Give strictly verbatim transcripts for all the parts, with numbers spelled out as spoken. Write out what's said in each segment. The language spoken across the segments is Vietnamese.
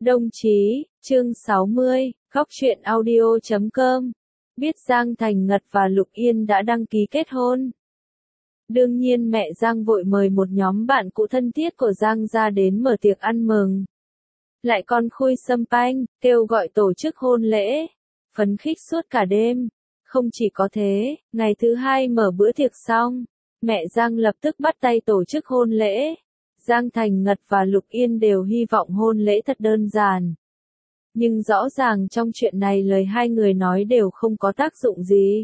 Đồng chí, chương sáu mươi, góc truyện audio chấm com. Biết Giang Thành Ngật và Lục Yên đã đăng ký kết hôn. Đương nhiên mẹ Giang vội mời một nhóm bạn cũ thân thiết của Giang ra đến mở tiệc ăn mừng. Lại còn khui sâm panh, kêu gọi tổ chức hôn lễ. Phấn khích suốt cả đêm. Không chỉ có thế, ngày thứ hai mở bữa tiệc xong, mẹ Giang lập tức bắt tay tổ chức hôn lễ. Giang Thành Ngật và Lục Yên đều hy vọng hôn lễ thật đơn giản. Nhưng rõ ràng trong chuyện này lời hai người nói đều không có tác dụng gì.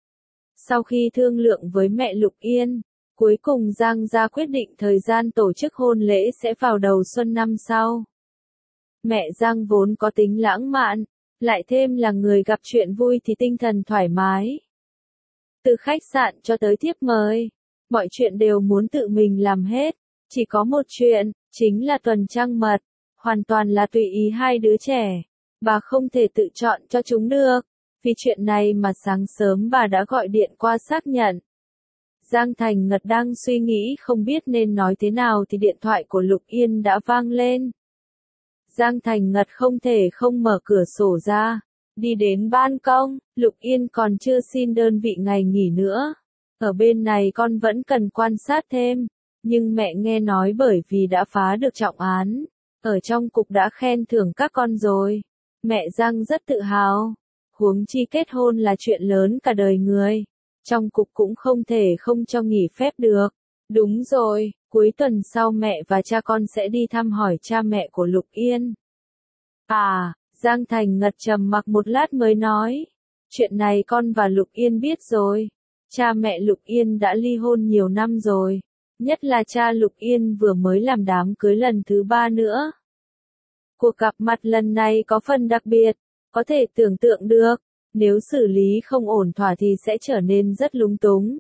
Sau khi thương lượng với mẹ Lục Yên, cuối cùng Giang gia quyết định thời gian tổ chức hôn lễ sẽ vào đầu xuân năm sau. Mẹ Giang vốn có tính lãng mạn, lại thêm là người gặp chuyện vui thì tinh thần thoải mái. Từ khách sạn cho tới thiếp mời, mọi chuyện đều muốn tự mình làm hết. Chỉ có một chuyện, chính là tuần trăng mật, hoàn toàn là tùy ý hai đứa trẻ. Bà không thể tự chọn cho chúng được, vì chuyện này mà sáng sớm bà đã gọi điện qua xác nhận. Giang Thành Ngật đang suy nghĩ không biết nên nói thế nào thì điện thoại của Lục Yên đã vang lên. Giang Thành Ngật không thể không mở cửa sổ ra, đi đến ban công, Lục Yên còn chưa xin đơn vị ngày nghỉ nữa. Ở bên này con vẫn cần quan sát thêm. Nhưng mẹ nghe nói bởi vì đã phá được trọng án, ở trong cục đã khen thưởng các con rồi. Mẹ Giang rất tự hào. Huống chi kết hôn là chuyện lớn cả đời người. Trong cục cũng không thể không cho nghỉ phép được. Đúng rồi, cuối tuần sau mẹ và cha con sẽ đi thăm hỏi cha mẹ của Lục Yên. À, Giang Thành Ngật trầm mặc một lát mới nói. Chuyện này con và Lục Yên biết rồi. Cha mẹ Lục Yên đã ly hôn nhiều năm rồi. Nhất là cha Lục Yên vừa mới làm đám cưới lần thứ ba nữa. Cuộc gặp mặt lần này có phần đặc biệt, có thể tưởng tượng được, nếu xử lý không ổn thỏa thì sẽ trở nên rất lúng túng.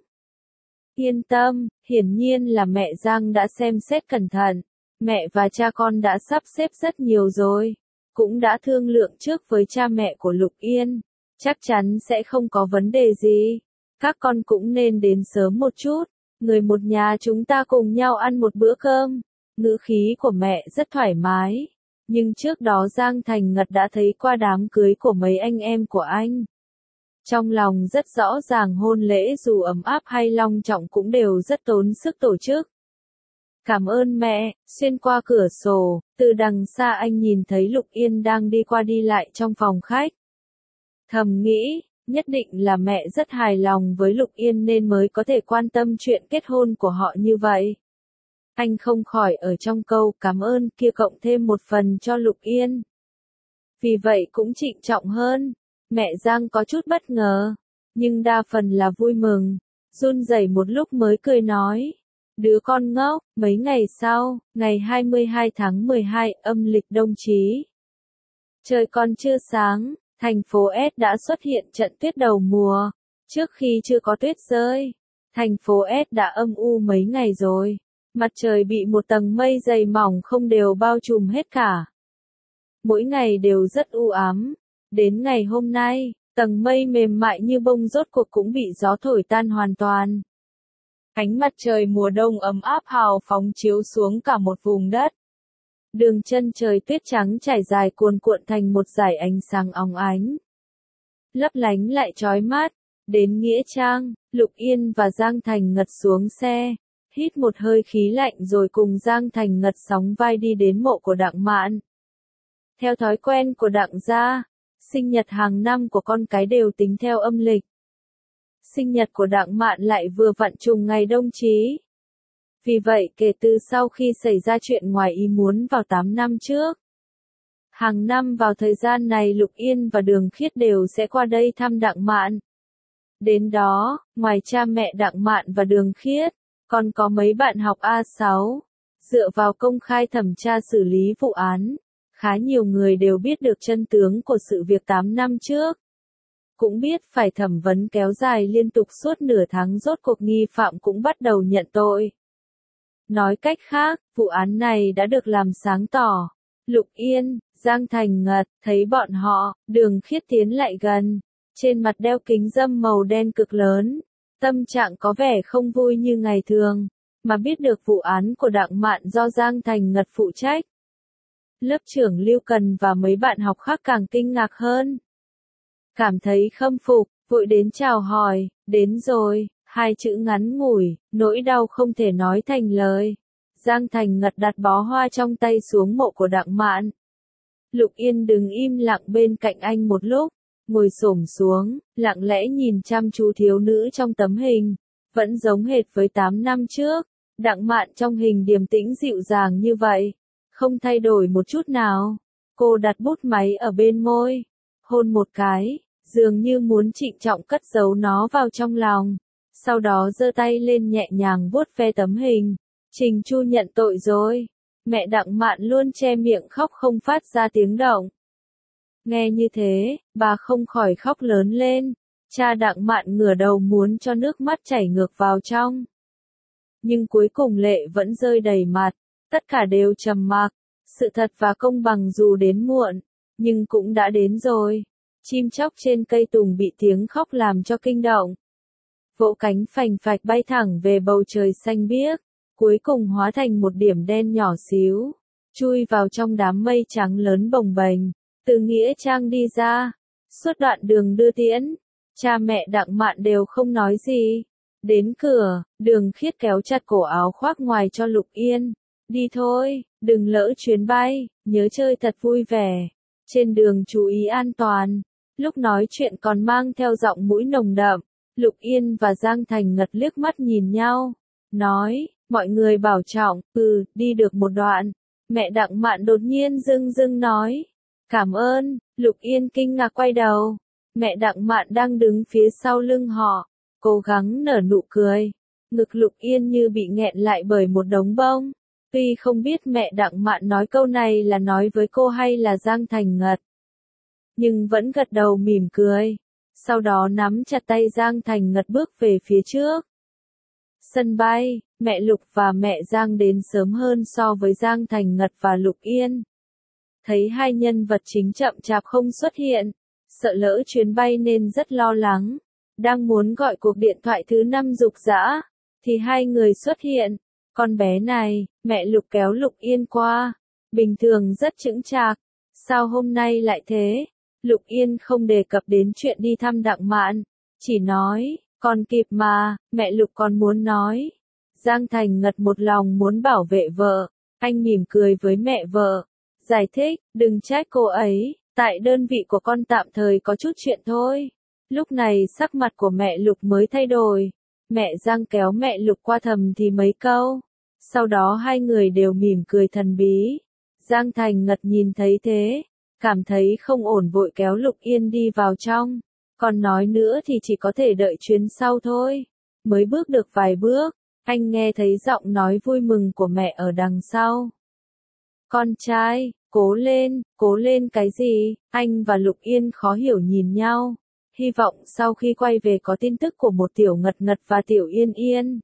Yên tâm, hiển nhiên là mẹ Giang đã xem xét cẩn thận, mẹ và cha con đã sắp xếp rất nhiều rồi, cũng đã thương lượng trước với cha mẹ của Lục Yên, chắc chắn sẽ không có vấn đề gì, các con cũng nên đến sớm một chút. Người một nhà chúng ta cùng nhau ăn một bữa cơm. Ngữ khí của mẹ rất thoải mái. Nhưng trước đó Giang Thành Ngật đã thấy qua đám cưới của mấy anh em của anh. Trong lòng rất rõ ràng hôn lễ dù ấm áp hay long trọng cũng đều rất tốn sức tổ chức. Cảm ơn mẹ, xuyên qua cửa sổ, từ đằng xa anh nhìn thấy Lục Yên đang đi qua đi lại trong phòng khách. Thầm nghĩ, nhất định là mẹ rất hài lòng với Lục Yên nên mới có thể quan tâm chuyện kết hôn của họ như vậy. Anh không khỏi ở trong câu cảm ơn kia cộng thêm một phần cho Lục Yên. Vì vậy cũng trịnh trọng hơn. Mẹ Giang có chút bất ngờ, nhưng đa phần là vui mừng, run rẩy một lúc mới cười nói. Đứa con ngốc, mấy ngày sau, ngày hai mươi hai tháng mười hai âm lịch Đông Chí. Trời còn chưa sáng. Thành phố S đã xuất hiện trận tuyết đầu mùa. Trước khi chưa có tuyết rơi, thành phố S đã âm u mấy ngày rồi. Mặt trời bị một tầng mây dày mỏng không đều bao trùm hết cả. Mỗi ngày đều rất u ám. Đến ngày hôm nay, tầng mây mềm mại như bông rốt cuộc cũng bị gió thổi tan hoàn toàn. Ánh mặt trời mùa đông ấm áp hào phóng chiếu xuống cả một vùng đất. Đường chân trời tuyết trắng trải dài cuồn cuộn thành một dải ánh sáng óng ánh. Lấp lánh lại chói mắt. Đến Nghĩa Trang, Lục Yên và Giang Thành Ngật xuống xe. Hít một hơi khí lạnh rồi cùng Giang Thành Ngật sóng vai đi đến mộ của Đặng Mạn. Theo thói quen của Đặng gia, sinh nhật hàng năm của con cái đều tính theo âm lịch. Sinh nhật của Đặng Mạn lại vừa vặn trùng ngày Đông Chí. Vì vậy kể từ sau khi xảy ra chuyện ngoài ý muốn vào tám năm trước, hàng năm vào thời gian này Lục Yên và Đường Khiết đều sẽ qua đây thăm Đặng Mạn. Đến đó, ngoài cha mẹ Đặng Mạn và Đường Khiết, còn có mấy bạn học A sáu. Dựa vào công khai thẩm tra xử lý vụ án, khá nhiều người đều biết được chân tướng của sự việc tám năm trước. Cũng biết phải thẩm vấn kéo dài liên tục suốt nửa tháng rốt cuộc nghi phạm cũng bắt đầu nhận tội. Nói cách khác, vụ án này đã được làm sáng tỏ. Lục Yên, Giang Thành Ngật, thấy bọn họ, Đường Khiết tiến lại gần. Trên mặt đeo kính râm màu đen cực lớn. Tâm trạng có vẻ không vui như ngày thường. Mà biết được vụ án của Đặng Mạn do Giang Thành Ngật phụ trách. Lớp trưởng Lưu Cần và mấy bạn học khác càng kinh ngạc hơn. Cảm thấy khâm phục, vội đến chào hỏi, đến rồi, hai chữ ngắn ngủi, nỗi đau không thể nói thành lời. Giang Thành Ngật đặt bó hoa trong tay xuống mộ của Đặng Mạn. Lục Yên đứng im lặng bên cạnh anh một lúc, ngồi xổm xuống, lặng lẽ nhìn chăm chú thiếu nữ trong tấm hình, vẫn giống hệt với tám năm trước. Đặng Mạn trong hình điềm tĩnh dịu dàng như vậy, không thay đổi một chút nào. Cô đặt bút máy ở bên môi, hôn một cái, dường như muốn trịnh trọng cất giấu nó vào trong lòng. Sau đó giơ tay lên nhẹ nhàng vuốt ve tấm hình. Trình Chu nhận tội rồi. Mẹ Đặng Mạn luôn che miệng khóc không phát ra tiếng động. Nghe như thế, bà không khỏi khóc lớn lên. Cha Đặng Mạn ngửa đầu muốn cho nước mắt chảy ngược vào trong. Nhưng cuối cùng lệ vẫn rơi đầy mặt, tất cả đều trầm mặc. Sự thật và công bằng dù đến muộn, nhưng cũng đã đến rồi. Chim chóc trên cây tùng bị tiếng khóc làm cho kinh động. Vỗ cánh phành phạch bay thẳng về bầu trời xanh biếc, cuối cùng hóa thành một điểm đen nhỏ xíu, chui vào trong đám mây trắng lớn bồng bềnh, từ nghĩa trang đi ra. Suốt đoạn đường đưa tiễn, cha mẹ Đặng Mạn đều không nói gì. Đến cửa, Đường Khiết kéo chặt cổ áo khoác ngoài cho Lục Yên. Đi thôi, đừng lỡ chuyến bay, nhớ chơi thật vui vẻ. Trên đường chú ý an toàn. Lúc nói chuyện còn mang theo giọng mũi nồng đậm. Lục Yên và Giang Thành Ngật liếc mắt nhìn nhau. Nói, mọi người bảo trọng, ừ, đi được một đoạn. Mẹ Đặng Mạn đột nhiên dưng dưng nói. Cảm ơn, Lục Yên kinh ngạc quay đầu. Mẹ Đặng Mạn đang đứng phía sau lưng họ, cố gắng nở nụ cười. Ngực Lục Yên như bị nghẹn lại bởi một đống bông. Tuy không biết mẹ Đặng Mạn nói câu này là nói với cô hay là Giang Thành Ngật, nhưng vẫn gật đầu mỉm cười. Sau đó nắm chặt tay Giang Thành Ngật bước về phía trước. Sân bay, mẹ Lục và mẹ Giang đến sớm hơn so với Giang Thành Ngật và Lục Yên. Thấy hai nhân vật chính chậm chạp không xuất hiện, sợ lỡ chuyến bay nên rất lo lắng. Đang muốn gọi cuộc điện thoại thứ năm rục rã, thì hai người xuất hiện. Con bé này, mẹ Lục kéo Lục Yên qua. Bình thường rất chững chạc. Sao hôm nay lại thế? Lục Yên không đề cập đến chuyện đi thăm Đặng Mạn. Chỉ nói, còn kịp mà, mẹ Lục còn muốn nói. Giang Thành Ngật một lòng muốn bảo vệ vợ. Anh mỉm cười với mẹ vợ. Giải thích, đừng trách cô ấy. Tại đơn vị của con tạm thời có chút chuyện thôi. Lúc này sắc mặt của mẹ Lục mới thay đổi. Mẹ Giang kéo mẹ Lục qua thầm thì mấy câu. Sau đó hai người đều mỉm cười thần bí. Giang Thành Ngật nhìn thấy thế, cảm thấy không ổn vội kéo Lục Yên đi vào trong. Còn nói nữa thì chỉ có thể đợi chuyến sau thôi. Mới bước được vài bước, anh nghe thấy giọng nói vui mừng của mẹ ở đằng sau. Con trai, cố lên, cố lên cái gì? Anh và Lục Yên khó hiểu nhìn nhau. Hy vọng sau khi quay về có tin tức của một Tiểu Ngật Ngật và Tiểu Yên Yên.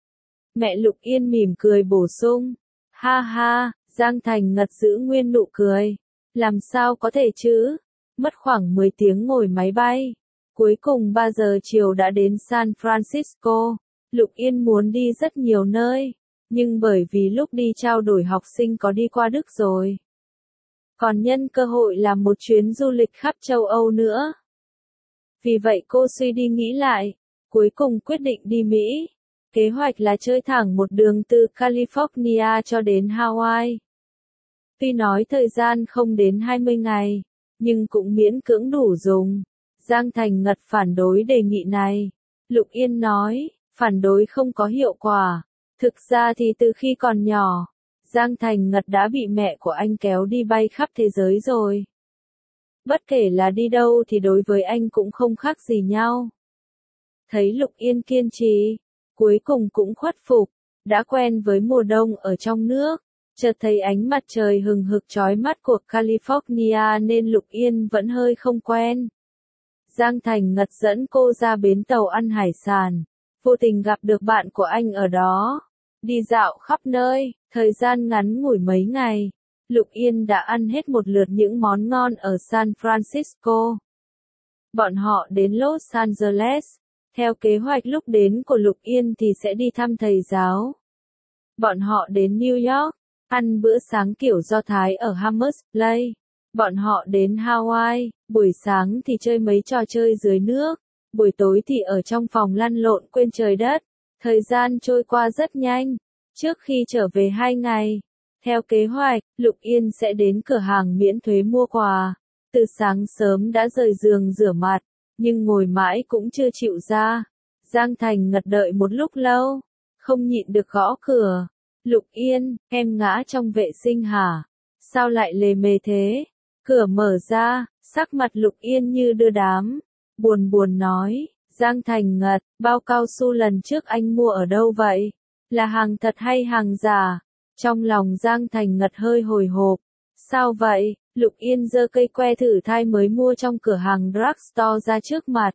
Mẹ Lục Yên mỉm cười bổ sung. Ha ha, Giang Thành Ngật giữ nguyên nụ cười. Làm sao có thể chứ? Mất khoảng mười tiếng ngồi máy bay. Cuối cùng ba giờ chiều đã đến San Francisco. Lục Yên muốn đi rất nhiều nơi. Nhưng bởi vì lúc đi trao đổi học sinh có đi qua Đức rồi. Còn nhân cơ hội làm một chuyến du lịch khắp châu Âu nữa. Vì vậy cô suy đi nghĩ lại. Cuối cùng quyết định đi Mỹ. Kế hoạch là chơi thẳng một đường từ California cho đến Hawaii. Tuy nói thời gian không đến hai mươi ngày, nhưng cũng miễn cưỡng đủ dùng. Giang Thành Ngật phản đối đề nghị này. Lục Yên nói, phản đối không có hiệu quả. Thực ra thì từ khi còn nhỏ, Giang Thành Ngật đã bị mẹ của anh kéo đi bay khắp thế giới rồi. Bất kể là đi đâu thì đối với anh cũng không khác gì nhau. Thấy Lục Yên kiên trì, cuối cùng cũng khuất phục, đã quen với mùa đông ở trong nước, chợt thấy ánh mặt trời hừng hực chói mắt của California nên Lục Yên vẫn hơi không quen. Giang Thành Ngật dẫn cô ra bến tàu ăn hải sản, vô tình gặp được bạn của anh ở đó. Đi dạo khắp nơi, thời gian ngắn ngủi mấy ngày, Lục Yên đã ăn hết một lượt những món ngon ở San Francisco. Bọn họ đến Los Angeles. Theo kế hoạch lúc đến của Lục Yên thì sẽ đi thăm thầy giáo. Bọn họ đến New York. ăn bữa sáng kiểu Do Thái ở Hammers Play. Bọn họ đến Hawaii, buổi sáng thì chơi mấy trò chơi dưới nước, buổi tối thì ở trong phòng lăn lộn quên trời đất. Thời gian trôi qua rất nhanh. Trước khi trở về hai ngày, theo kế hoạch, Lục Yên sẽ đến cửa hàng miễn thuế mua quà. Từ sáng sớm đã rời giường rửa mặt, nhưng ngồi mãi cũng chưa chịu ra. Giang Thành ngật đợi một lúc lâu, không nhịn được gõ cửa. Lục Yên, em ngã trong vệ sinh hả? Sao lại lề mề thế? Cửa mở ra, sắc mặt Lục Yên như đưa đám. Buồn buồn nói, Giang Thành ngật, bao cao su lần trước anh mua ở đâu vậy? Là hàng thật hay hàng giả? Trong lòng Giang Thành ngật hơi hồi hộp. Sao vậy? Lục Yên giơ cây que thử thai mới mua trong cửa hàng drugstore ra trước mặt.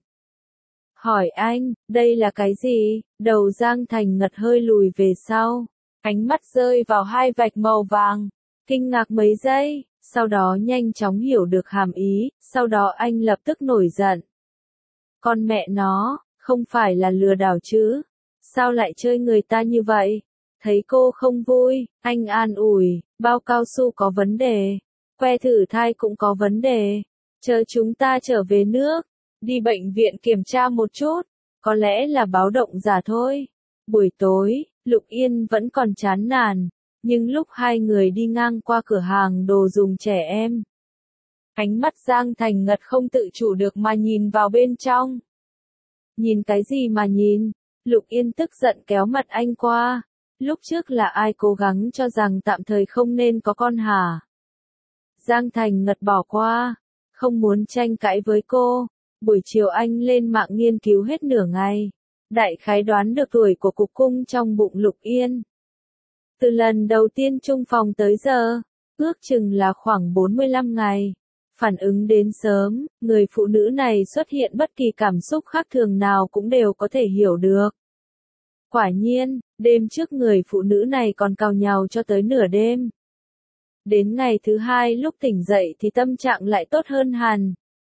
Hỏi anh, đây là cái gì? Đầu Giang Thành ngật hơi lùi về sau. Ánh mắt rơi vào hai vạch màu vàng. Kinh ngạc mấy giây, sau đó nhanh chóng hiểu được hàm ý, sau đó anh lập tức nổi giận. Con mẹ nó, không phải là lừa đảo chứ? Sao lại chơi người ta như vậy? Thấy cô không vui, anh an ủi, bao cao su có vấn đề, que thử thai cũng có vấn đề. Chờ chúng ta trở về nước, đi bệnh viện kiểm tra một chút, có lẽ là báo động giả thôi. Buổi tối, Lục Yên vẫn còn chán nản, nhưng lúc hai người đi ngang qua cửa hàng đồ dùng trẻ em, ánh mắt Giang Thành ngật không tự chủ được mà nhìn vào bên trong. Nhìn cái gì mà nhìn? Lục Yên tức giận kéo mặt anh qua. Lúc trước là ai cố gắng cho rằng tạm thời không nên có con hả? Giang Thành ngật bỏ qua, không muốn tranh cãi với cô. Buổi chiều anh lên mạng nghiên cứu hết nửa ngày, đại khái đoán được tuổi của cục cung trong bụng Lục Yên. Từ lần đầu tiên chung phòng tới giờ, ước chừng là khoảng bốn mươi lăm ngày. Phản ứng đến sớm, người phụ nữ này xuất hiện bất kỳ cảm xúc khác thường nào cũng đều có thể hiểu được. Quả nhiên, đêm trước người phụ nữ này còn càu nhàu cho tới nửa đêm. Đến ngày thứ hai lúc tỉnh dậy thì tâm trạng lại tốt hơn hẳn.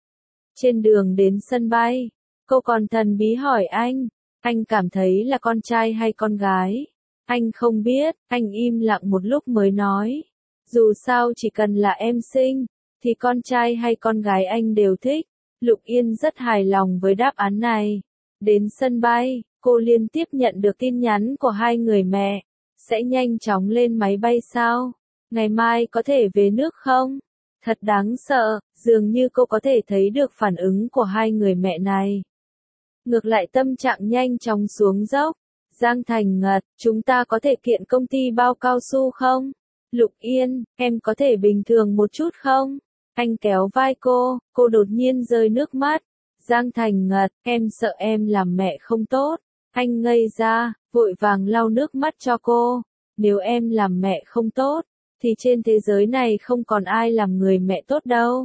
Trên đường đến sân bay, cô còn thần bí hỏi anh, anh cảm thấy là con trai hay con gái? Anh không biết, anh im lặng một lúc mới nói. Dù sao chỉ cần là em sinh, thì con trai hay con gái anh đều thích. Lục Yên rất hài lòng với đáp án này. Đến sân bay, cô liên tiếp nhận được tin nhắn của hai người mẹ. Sẽ nhanh chóng lên máy bay sao? Ngày mai có thể về nước không? Thật đáng sợ, dường như cô có thể thấy được phản ứng của hai người mẹ này. Ngược lại tâm trạng nhanh chóng xuống dốc. Giang Thành ngật, chúng ta có thể kiện công ty bao cao su không? Lục Yên, em có thể bình thường một chút không? Anh kéo vai cô, cô đột nhiên rơi nước mắt. Giang Thành ngật, em sợ em làm mẹ không tốt. Anh ngây ra, vội vàng lau nước mắt cho cô. Nếu em làm mẹ không tốt, thì trên thế giới này không còn ai làm người mẹ tốt đâu.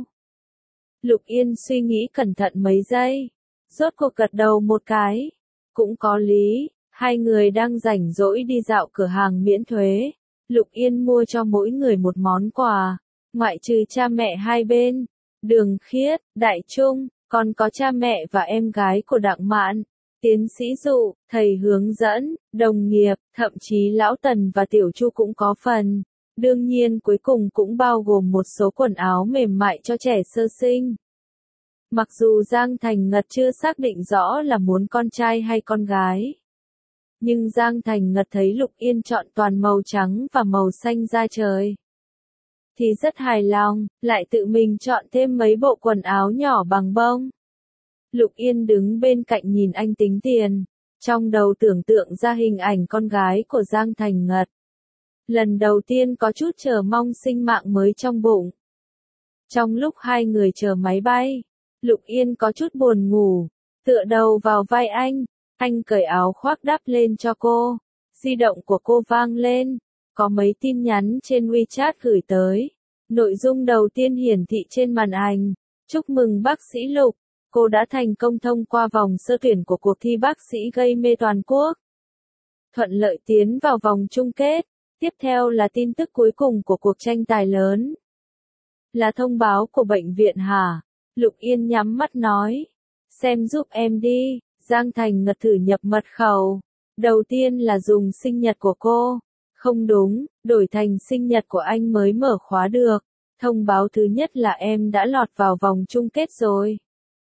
Lục Yên suy nghĩ cẩn thận mấy giây. Rốt cuộc gật đầu một cái. Cũng có lý, hai người đang rảnh rỗi đi dạo cửa hàng miễn thuế. Lục Yên mua cho mỗi người một món quà, ngoại trừ cha mẹ hai bên, Đường Khiết, Đại Trung, còn có cha mẹ và em gái của Đặng Mạn, tiến sĩ Dụ, thầy hướng dẫn, đồng nghiệp, thậm chí Lão Tần và Tiểu Chu cũng có phần. Đương nhiên cuối cùng cũng bao gồm một số quần áo mềm mại cho trẻ sơ sinh. Mặc dù Giang Thành ngật chưa xác định rõ là muốn con trai hay con gái, nhưng Giang Thành ngật thấy Lục Yên chọn toàn màu trắng và màu xanh da trời, thì rất hài lòng, lại tự mình chọn thêm mấy bộ quần áo nhỏ bằng bông. Lục Yên đứng bên cạnh nhìn anh tính tiền, trong đầu tưởng tượng ra hình ảnh con gái của Giang Thành ngật. Lần đầu tiên có chút chờ mong sinh mạng mới trong bụng. Trong lúc hai người chờ máy bay, Lục Yên có chút buồn ngủ, tựa đầu vào vai anh, anh cởi áo khoác đắp lên cho cô. Di động của cô vang lên, có mấy tin nhắn trên WeChat gửi tới. Nội dung đầu tiên hiển thị trên màn ảnh, chúc mừng bác sĩ Lục, cô đã thành công thông qua vòng sơ tuyển của cuộc thi bác sĩ gây mê toàn quốc. Thuận lợi tiến vào vòng chung kết. Tiếp theo là tin tức cuối cùng của cuộc tranh tài lớn. Là thông báo của bệnh viện hả? Lục Yên nhắm mắt nói. Xem giúp em đi. Giang Thành ngật thử nhập mật khẩu. Đầu tiên là dùng sinh nhật của cô. Không đúng, đổi thành sinh nhật của anh mới mở khóa được. Thông báo thứ nhất là em đã lọt vào vòng chung kết rồi.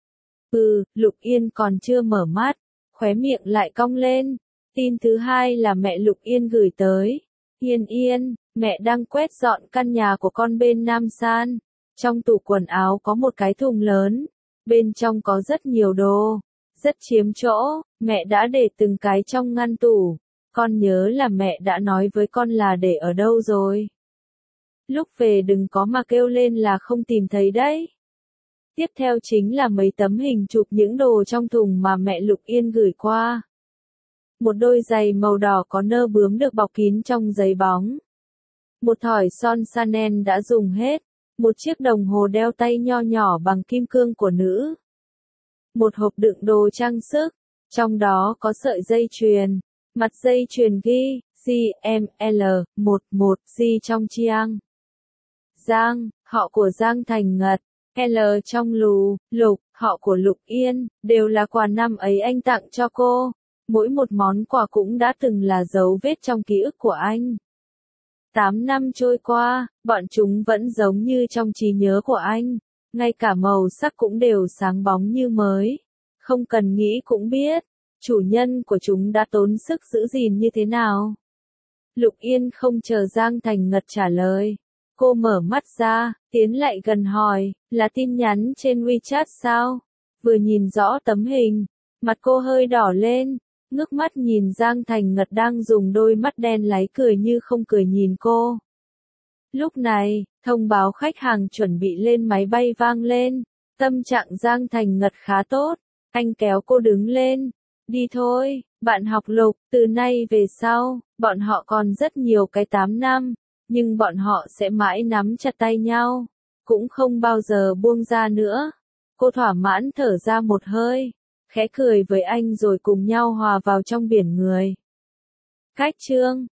Ừ, Lục Yên còn chưa mở mắt, khóe miệng lại cong lên. Tin thứ hai là mẹ Lục Yên gửi tới. Yên Yên, mẹ đang quét dọn căn nhà của con bên Nam San. Trong tủ quần áo có một cái thùng lớn. Bên trong có rất nhiều đồ. Rất chiếm chỗ, mẹ đã để từng cái trong ngăn tủ. Con nhớ là mẹ đã nói với con là để ở đâu rồi. Lúc về đừng có mà kêu lên là không tìm thấy đấy. Tiếp theo chính là mấy tấm hình chụp những đồ trong thùng mà mẹ Lục Yên gửi qua. Một đôi giày màu đỏ có nơ bướm được bọc kín trong giấy bóng. Một thỏi son Chanel đã dùng hết. Một chiếc đồng hồ đeo tay nho nhỏ bằng kim cương của nữ. Một hộp đựng đồ trang sức. Trong đó có sợi dây chuyền. Mặt dây chuyền ghi G M L một một G trong chiang. Giang, họ của Giang Thành Ngật. L trong lù, Lục, họ của Lục Yên, đều là quà năm ấy anh tặng cho cô. Mỗi một món quà cũng đã từng là dấu vết trong ký ức của anh. Tám năm trôi qua, bọn chúng vẫn giống như trong trí nhớ của anh. Ngay cả màu sắc cũng đều sáng bóng như mới. Không cần nghĩ cũng biết, chủ nhân của chúng đã tốn sức giữ gìn như thế nào. Lục Yên không chờ Giang Thành Ngật trả lời. Cô mở mắt ra, tiến lại gần hỏi, là tin nhắn trên WeChat sao? Vừa nhìn rõ tấm hình, mặt cô hơi đỏ lên, ngước mắt nhìn Giang Thành Ngật đang dùng đôi mắt đen láy cười như không cười nhìn cô. Lúc này, thông báo khách hàng chuẩn bị lên máy bay vang lên, tâm trạng Giang Thành Ngật khá tốt, anh kéo cô đứng lên, đi thôi, bạn học Lục, từ nay về sau, bọn họ còn rất nhiều cái tám năm. Nhưng bọn họ sẽ mãi nắm chặt tay nhau, cũng không bao giờ buông ra nữa. Cô thỏa mãn thở ra một hơi, khẽ cười với anh rồi cùng nhau hòa vào trong biển người. Cách chương